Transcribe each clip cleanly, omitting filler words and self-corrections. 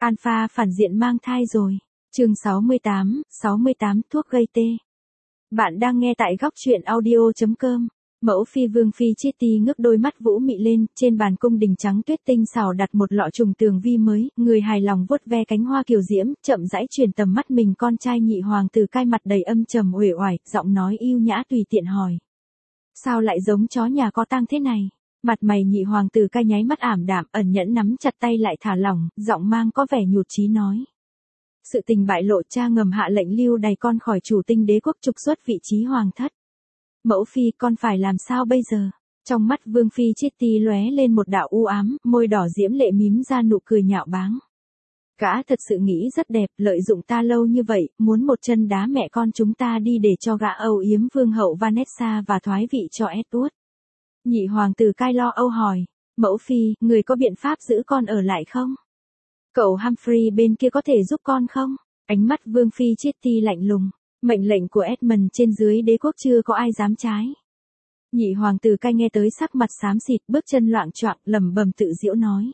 Alpha phản diện mang thai rồi. Chương 68, thuốc gây tê. Bạn đang nghe tại góc truyện audio.com. Mẫu phi Vương Phi Chiết Ti ngước đôi mắt vũ mị lên, trên bàn cung đình trắng tuyết tinh xảo đặt một lọ trùng tường vi mới, người hài lòng vuốt ve cánh hoa kiều diễm, chậm rãi truyền tầm mắt mình con trai Nhị Hoàng tử Cai mặt đầy âm trầm uể oải, giọng nói yêu nhã tùy tiện hỏi. Sao lại giống chó nhà có tang thế này? Mặt mày Nhị Hoàng tử Cai nháy mắt ảm đạm, ẩn nhẫn nắm chặt tay lại thả lỏng, giọng mang có vẻ nhụt chí nói. Sự tình bại lộ, cha ngầm hạ lệnh lưu đày con khỏi chủ tinh đế quốc, trục xuất vị trí hoàng thất. Mẫu phi, con phải làm sao bây giờ? Trong mắt Vương Phi Chiết Ti lóe lên một đạo u ám, môi đỏ diễm lệ mím ra nụ cười nhạo báng. Gã thật sự nghĩ rất đẹp, lợi dụng ta lâu như vậy, muốn một chân đá mẹ con chúng ta đi để cho gã âu yếm vương hậu Vanessa và thoái vị cho Edward. Nhị Hoàng tử Cai lo âu hỏi, mẫu phi, người có biện pháp giữ con ở lại không? Cậu Humphrey bên kia có thể giúp con không? Ánh mắt Vương Phi Chiết Ti lạnh lùng. Mệnh lệnh của Edmund trên dưới đế quốc chưa có ai dám trái. Nhị Hoàng tử Cai nghe tới sắc mặt xám xịt, bước chân loạng choạng, lẩm bẩm tự giễu nói.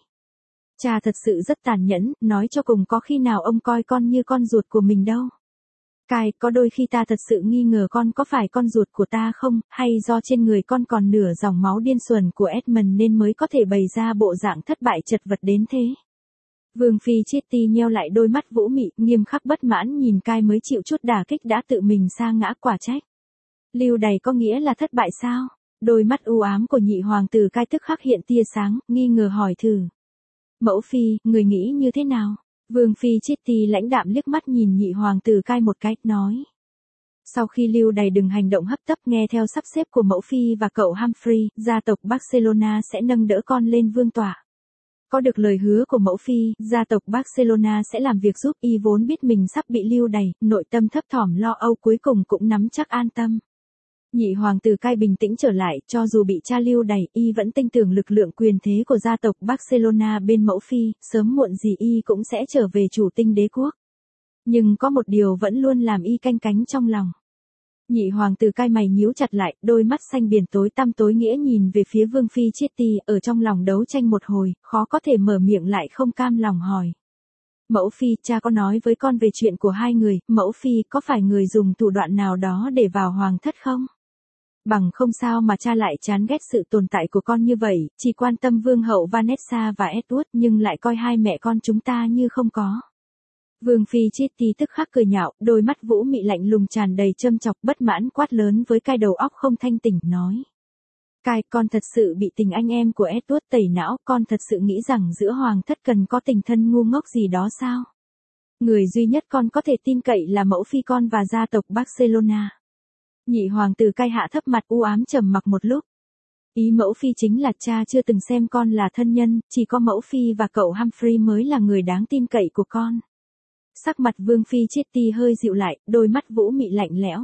Cha thật sự rất tàn nhẫn, nói cho cùng có khi nào ông coi con như con ruột của mình đâu. Cai, có đôi khi ta thật sự nghi ngờ con có phải con ruột của ta không, hay do trên người con còn nửa dòng máu điên xuẩn của Edmund nên mới có thể bày ra bộ dạng thất bại chật vật đến thế. Vương Phi Chiết Ti nheo lại đôi mắt vũ mị, nghiêm khắc bất mãn nhìn Cai mới chịu chút đả kích đã tự mình sa ngã, quả trách. Lưu đày có nghĩa là thất bại sao? Đôi mắt u ám của Nhị Hoàng tử Cai tức khắc hiện tia sáng, nghi ngờ hỏi thử. Mẫu phi, người nghĩ như thế nào? Vương Phi Chiết Ti lãnh đạm liếc mắt nhìn Nhị Hoàng tử Cai một cái, nói. Sau khi lưu đày đừng hành động hấp tấp, nghe theo sắp xếp của mẫu phi và cậu Humphrey, gia tộc Barcelona sẽ nâng đỡ con lên vương tọa. Có được lời hứa của mẫu phi, gia tộc Barcelona sẽ làm việc giúp, y vốn biết mình sắp bị lưu đày, nội tâm thấp thỏm lo âu cuối cùng cũng nắm chắc an tâm. Nhị Hoàng tử Cai bình tĩnh trở lại, cho dù bị cha lưu đày, y vẫn tin tưởng lực lượng quyền thế của gia tộc Barcelona bên mẫu phi, sớm muộn gì y cũng sẽ trở về chủ tinh đế quốc. Nhưng có một điều vẫn luôn làm y canh cánh trong lòng. Nhị Hoàng tử Cai mày nhíu chặt lại, đôi mắt xanh biển tối tăm tối nghĩa nhìn về phía Vương Phi Chiết Ti, ở trong lòng đấu tranh một hồi, khó có thể mở miệng lại không cam lòng hỏi. Mẫu phi, cha có nói với con về chuyện của hai người, mẫu phi có phải người dùng thủ đoạn nào đó để vào hoàng thất không? Bằng không sao mà cha lại chán ghét sự tồn tại của con như vậy, chỉ quan tâm vương hậu Vanessa và Edward nhưng lại coi hai mẹ con chúng ta như không có. Vương Phi Chiết Ti tức khắc cười nhạo, đôi mắt vũ mị lạnh lùng tràn đầy châm chọc, bất mãn quát lớn với Cai đầu óc không thanh tỉnh, nói. Cai, con thật sự bị tình anh em của Edward tẩy não, con thật sự nghĩ rằng giữa hoàng thất cần có tình thân ngu ngốc gì đó sao? Người duy nhất con có thể tin cậy là mẫu phi con và gia tộc Barcelona. Nhị Hoàng tử Cai hạ thấp mặt u ám trầm mặc một lúc. Ý mẫu phi chính là cha chưa từng xem con là thân nhân, chỉ có mẫu phi và cậu Humphrey mới là người đáng tin cậy của con. Sắc mặt Vương Phi Chiết Ti hơi dịu lại, đôi mắt vũ mị lạnh lẽo.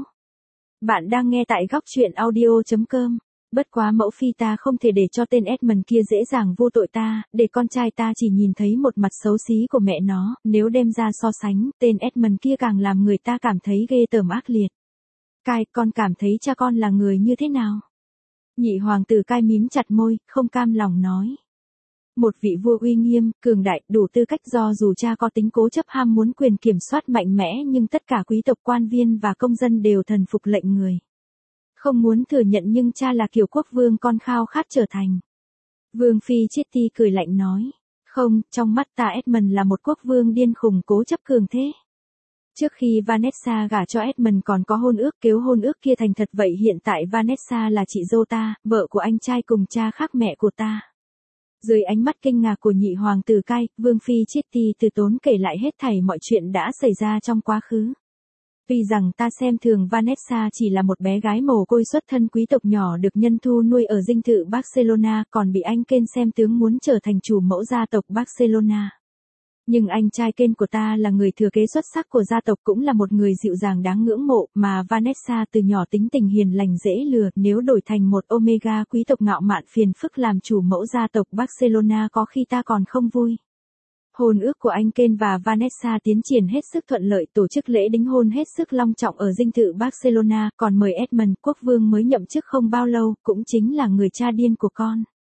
Bạn đang nghe tại góc truyện audio.com. Bất quá mẫu phi, ta không thể để cho tên Edmund kia dễ dàng vô tội ta, để con trai ta chỉ nhìn thấy một mặt xấu xí của mẹ nó, nếu đem ra so sánh, tên Edmund kia càng làm người ta cảm thấy ghê tởm ác liệt. Cai, con cảm thấy cha con là người như thế nào? Nhị Hoàng tử Cai mím chặt môi, không cam lòng nói. Một vị vua uy nghiêm, cường đại, đủ tư cách, do dù cha có tính cố chấp ham muốn quyền kiểm soát mạnh mẽ nhưng tất cả quý tộc quan viên và công dân đều thần phục lệnh người. Không muốn thừa nhận nhưng cha là kiểu quốc vương con khao khát trở thành. Vương Phi Chiết Ti cười lạnh nói. Không, trong mắt ta Edmund là một quốc vương điên khùng cố chấp cường thế. Trước khi Vanessa gả cho Edmund còn có hôn ước, nếu hôn ước kia thành thật vậy hiện tại Vanessa là chị dâu ta, vợ của anh trai cùng cha khác mẹ của ta. Dưới ánh mắt kinh ngạc của Nhị Hoàng tử Cai, Vương Phi Chiết Ti từ tốn kể lại hết thảy mọi chuyện đã xảy ra trong quá khứ. Vì rằng ta xem thường Vanessa chỉ là một bé gái mồ côi xuất thân quý tộc nhỏ được nhân thu nuôi ở dinh thự Barcelona, còn bị anh Ken xem tướng muốn trở thành chủ mẫu gia tộc Barcelona. Nhưng anh trai Ken của ta là người thừa kế xuất sắc của gia tộc, cũng là một người dịu dàng đáng ngưỡng mộ, mà Vanessa từ nhỏ tính tình hiền lành dễ lừa, nếu đổi thành một Omega quý tộc ngạo mạn phiền phức làm chủ mẫu gia tộc Barcelona có khi ta còn không vui. Hôn ước của anh Ken và Vanessa tiến triển hết sức thuận lợi, tổ chức lễ đính hôn hết sức long trọng ở dinh thự Barcelona, còn mời Edmund, quốc vương mới nhậm chức không bao lâu, cũng chính là người cha điên của con.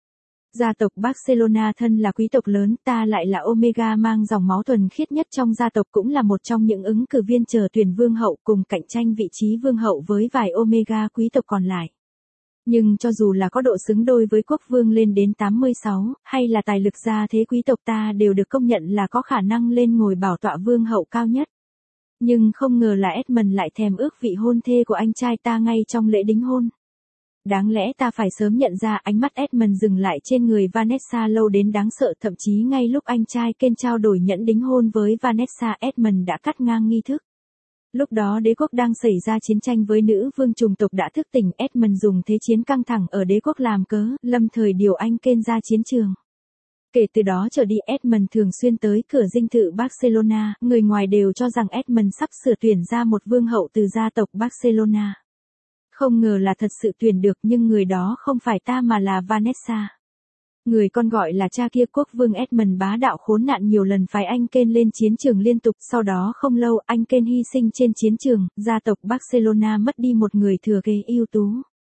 Gia tộc Barcelona thân là quý tộc lớn, ta lại là Omega mang dòng máu thuần khiết nhất trong gia tộc, cũng là một trong những ứng cử viên chờ tuyển vương hậu, cùng cạnh tranh vị trí vương hậu với vài Omega quý tộc còn lại. Nhưng cho dù là có độ xứng đôi với quốc vương lên đến 86, hay là tài lực gia thế quý tộc, ta đều được công nhận là có khả năng lên ngồi bảo tọa vương hậu cao nhất. Nhưng không ngờ là Edmund lại thèm ước vị hôn thê của anh trai ta ngay trong lễ đính hôn. Đáng lẽ ta phải sớm nhận ra. Ánh mắt Edmund dừng lại trên người Vanessa lâu đến đáng sợ, thậm chí ngay lúc anh trai Ken trao đổi nhẫn đính hôn với Vanessa, Edmund đã cắt ngang nghi thức. Lúc đó đế quốc đang xảy ra chiến tranh với nữ vương chủng tộc đã thức tỉnh, Edmund dùng thế chiến căng thẳng ở đế quốc làm cớ, lâm thời điều anh Ken ra chiến trường. Kể từ đó trở đi, Edmund thường xuyên tới cửa dinh thự Barcelona, người ngoài đều cho rằng Edmund sắp sửa tuyển ra một vương hậu từ gia tộc Barcelona. Không ngờ là thật sự tuyển được, nhưng người đó không phải ta mà là Vanessa. Người con gọi là cha kia. Quốc vương Edmund bá đạo khốn nạn nhiều lần phái anh Ken lên chiến trường liên tục, sau đó không lâu anh Ken hy sinh trên chiến trường, gia tộc Barcelona mất đi một người thừa kế ưu tú.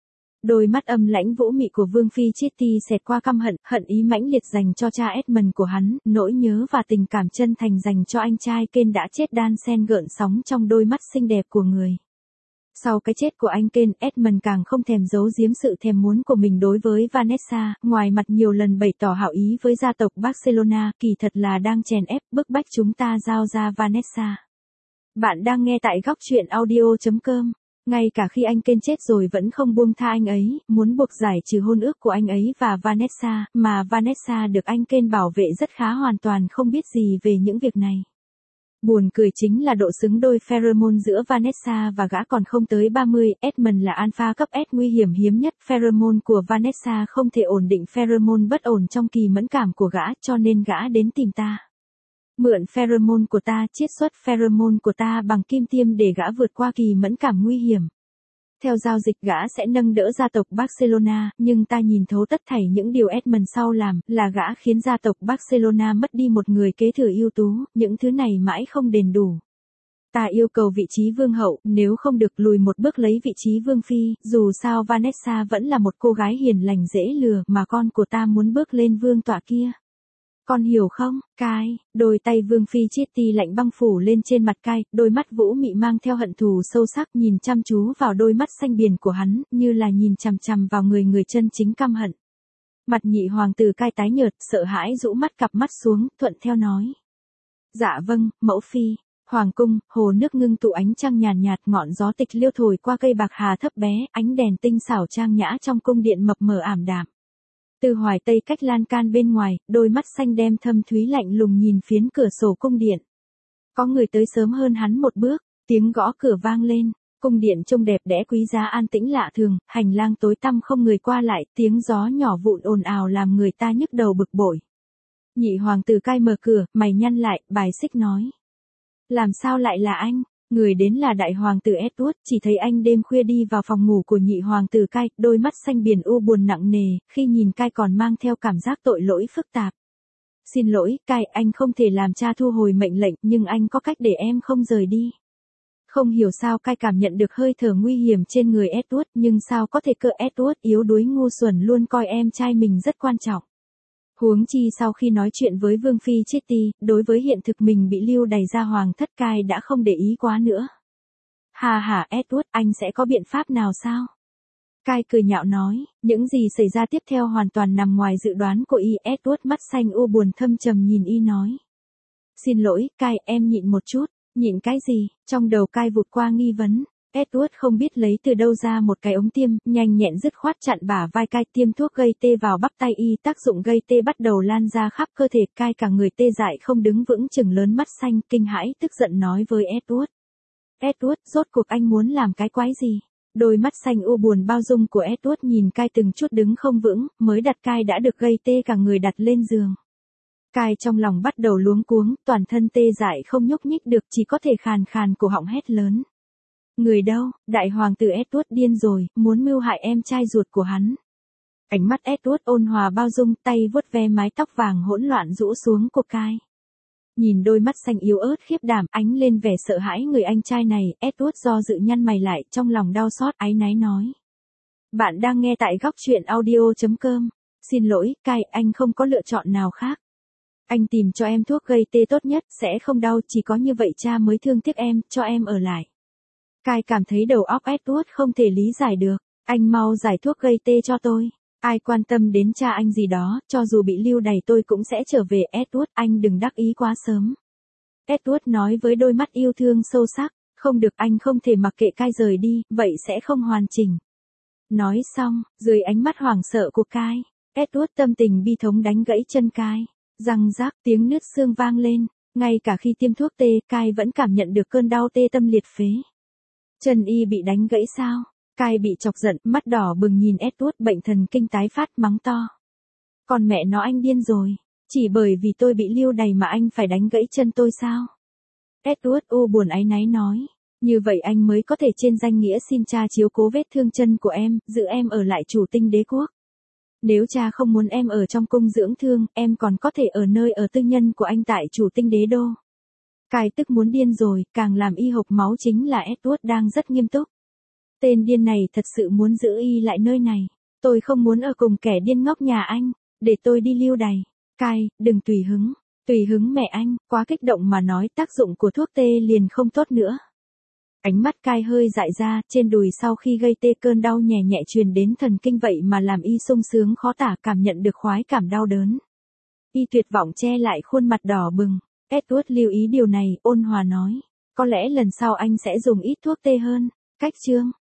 Đôi mắt âm lãnh vũ mị của Vương phi Chitty xẹt qua căm hận, hận ý mãnh liệt dành cho cha Edmund của hắn, nỗi nhớ và tình cảm chân thành dành cho anh trai Ken đã chết đan xen gợn sóng trong đôi mắt xinh đẹp của người. Sau cái chết của anh Ken, Edmund càng không thèm giấu giếm sự thèm muốn của mình đối với Vanessa, ngoài mặt nhiều lần bày tỏ hảo ý với gia tộc Barcelona, kỳ thật là đang chèn ép, bức bách chúng ta giao ra Vanessa. Bạn đang nghe tại góc truyện audio.com. Ngay cả khi anh Ken chết rồi vẫn không buông tha anh ấy, muốn buộc giải trừ hôn ước của anh ấy và Vanessa, mà Vanessa được anh Ken bảo vệ rất khá, hoàn toàn không biết gì về những việc này. Buồn cười chính là độ xứng đôi pheromone giữa Vanessa và gã còn không tới 30, Edmund là alpha cấp S nguy hiểm hiếm nhất, pheromone của Vanessa không thể ổn định pheromone bất ổn trong kỳ mẫn cảm của gã, cho nên gã đến tìm ta. Mượn pheromone của ta, chiết xuất pheromone của ta bằng kim tiêm để gã vượt qua kỳ mẫn cảm nguy hiểm. Theo giao dịch gã sẽ nâng đỡ gia tộc Barcelona, nhưng ta nhìn thấu tất thảy những điều Edmund sau làm, là gã khiến gia tộc Barcelona mất đi một người kế thừa ưu tú, những thứ này mãi không đền đủ. Ta yêu cầu vị trí vương hậu, nếu không được lùi một bước lấy vị trí vương phi, dù sao Vanessa vẫn là một cô gái hiền lành dễ lừa, mà con của ta muốn bước lên vương tọa kia. Con hiểu không, Kai? Đôi tay Vương phi Chitty lạnh băng phủ lên trên mặt Kai, đôi mắt vũ mị mang theo hận thù sâu sắc, nhìn chăm chú vào đôi mắt xanh biển của hắn, như là nhìn chằm chằm vào người chân chính căm hận. Mặt nhị hoàng tử Kai tái nhợt, sợ hãi rũ mắt cặp mắt xuống, thuận theo nói. Dạ vâng, mẫu phi. Hoàng cung, hồ nước ngưng tụ ánh trăng nhàn nhạt, ngọn gió tịch liêu thổi qua cây bạc hà thấp bé, ánh đèn tinh xảo trang nhã trong cung điện mập mờ ảm đạm. Từ hoài tây cách lan can bên ngoài, đôi mắt xanh đen thâm thúy lạnh lùng nhìn phiến cửa sổ cung điện. Có người tới sớm hơn hắn một bước, tiếng gõ cửa vang lên, cung điện trông đẹp đẽ quý giá an tĩnh lạ thường, hành lang tối tăm không người qua lại, tiếng gió nhỏ vụn ồn ào làm người ta nhức đầu bực bội. Nhị hoàng tử Kai mở cửa, mày nhăn lại, bài xích nói. Làm sao lại là anh? Người đến là đại hoàng tử Edward, chỉ thấy anh đêm khuya đi vào phòng ngủ của nhị hoàng tử Kai, đôi mắt xanh biển u buồn nặng nề, khi nhìn Kai còn mang theo cảm giác tội lỗi phức tạp. Xin lỗi, Kai, anh không thể làm cha thu hồi mệnh lệnh, nhưng anh có cách để em không rời đi. Không hiểu sao Kai cảm nhận được hơi thở nguy hiểm trên người Edward, nhưng sao có thể cơ Edward yếu đuối ngu xuẩn luôn coi em trai mình rất quan trọng. Huống chi sau khi nói chuyện với Vương phi Chitty, đối với hiện thực mình bị lưu đày ra hoàng thất, Kai đã không để ý quá nữa. Hà hả Edward, anh sẽ có biện pháp nào sao? Kai cười nhạo nói, những gì xảy ra tiếp theo hoàn toàn nằm ngoài dự đoán của y. Edward mắt xanh u buồn thâm trầm nhìn y nói. Xin lỗi, Kai, em nhịn một chút. Nhịn cái gì? Trong đầu Kai vụt qua nghi vấn. Edward không biết lấy từ đâu ra một cái ống tiêm, nhanh nhẹn dứt khoát chặn bả vai Kai, tiêm thuốc gây tê vào bắp tay y, tác dụng gây tê bắt đầu lan ra khắp cơ thể Kai, cả người tê dại không đứng vững, chừng lớn mắt xanh, kinh hãi, tức giận nói với Edward. Edward, rốt cuộc anh muốn làm cái quái gì? Đôi mắt xanh u buồn bao dung của Edward nhìn Kai từng chút đứng không vững, mới đặt Kai đã được gây tê cả người đặt lên giường. Kai trong lòng bắt đầu luống cuống, toàn thân tê dại không nhúc nhích được, chỉ có thể khàn khàn cổ họng hét lớn. Người đâu? Đại hoàng tử Edward điên rồi, muốn mưu hại em trai ruột của hắn. Ánh mắt Edward ôn hòa bao dung, tay vuốt ve mái tóc vàng hỗn loạn rũ xuống của Kai. Nhìn đôi mắt xanh yếu ớt khiếp đảm, ánh lên vẻ sợ hãi người anh trai này, Edward do dự nhăn mày lại, trong lòng đau xót áy náy nói. Bạn đang nghe tại góc truyện audio.com. Xin lỗi, Kai, anh không có lựa chọn nào khác. Anh tìm cho em thuốc gây tê tốt nhất, sẽ không đau, chỉ có như vậy cha mới thương tiếc em, cho em ở lại. Kai cảm thấy đầu óc Edward không thể lý giải được. Anh mau giải thuốc gây tê cho tôi. Ai quan tâm đến cha anh gì đó, cho dù bị lưu đày tôi cũng sẽ trở về. Edward, anh đừng đắc ý quá sớm. Edward nói với đôi mắt yêu thương sâu sắc. Không được, anh không thể mặc kệ Kai rời đi, vậy sẽ không hoàn chỉnh. Nói xong, dưới ánh mắt hoảng sợ của Kai, Edward tâm tình bi thống đánh gãy chân Kai. Răng rác, tiếng nứt xương vang lên. Ngay cả khi tiêm thuốc tê, Kai vẫn cảm nhận được cơn đau tê tâm liệt phế. Chân y bị đánh gãy sao? Kai bị chọc giận, mắt đỏ bừng nhìn Edward, bệnh thần kinh tái phát, mắng to. Còn mẹ nó, anh điên rồi. Chỉ bởi vì tôi bị lưu đày mà anh phải đánh gãy chân tôi sao? Edward buồn áy náy nói. Như vậy anh mới có thể trên danh nghĩa xin cha chiếu cố vết thương chân của em, giữ em ở lại Chủ Tinh Đế Quốc. Nếu cha không muốn em ở trong cung dưỡng thương, em còn có thể ở nơi ở tư nhân của anh tại Chủ Tinh Đế Đô. Kai tức muốn điên rồi, càng làm y hộc máu chính là Edward đang rất nghiêm túc. Tên điên này thật sự muốn giữ y lại nơi này. Tôi không muốn ở cùng kẻ điên ngốc nhà anh, để tôi đi lưu đày. Kai, đừng tùy hứng mẹ anh, quá kích động mà nói, tác dụng của thuốc tê liền không tốt nữa. Ánh mắt Kai hơi dại ra, trên đùi sau khi gây tê cơn đau nhẹ nhẹ truyền đến thần kinh vậy mà làm y sung sướng khó tả, cảm nhận được khoái cảm đau đớn. Y tuyệt vọng che lại khuôn mặt đỏ bừng. Edward lưu ý điều này, ôn hòa nói. Có lẽ lần sau anh sẽ dùng ít thuốc tê hơn. Cách chương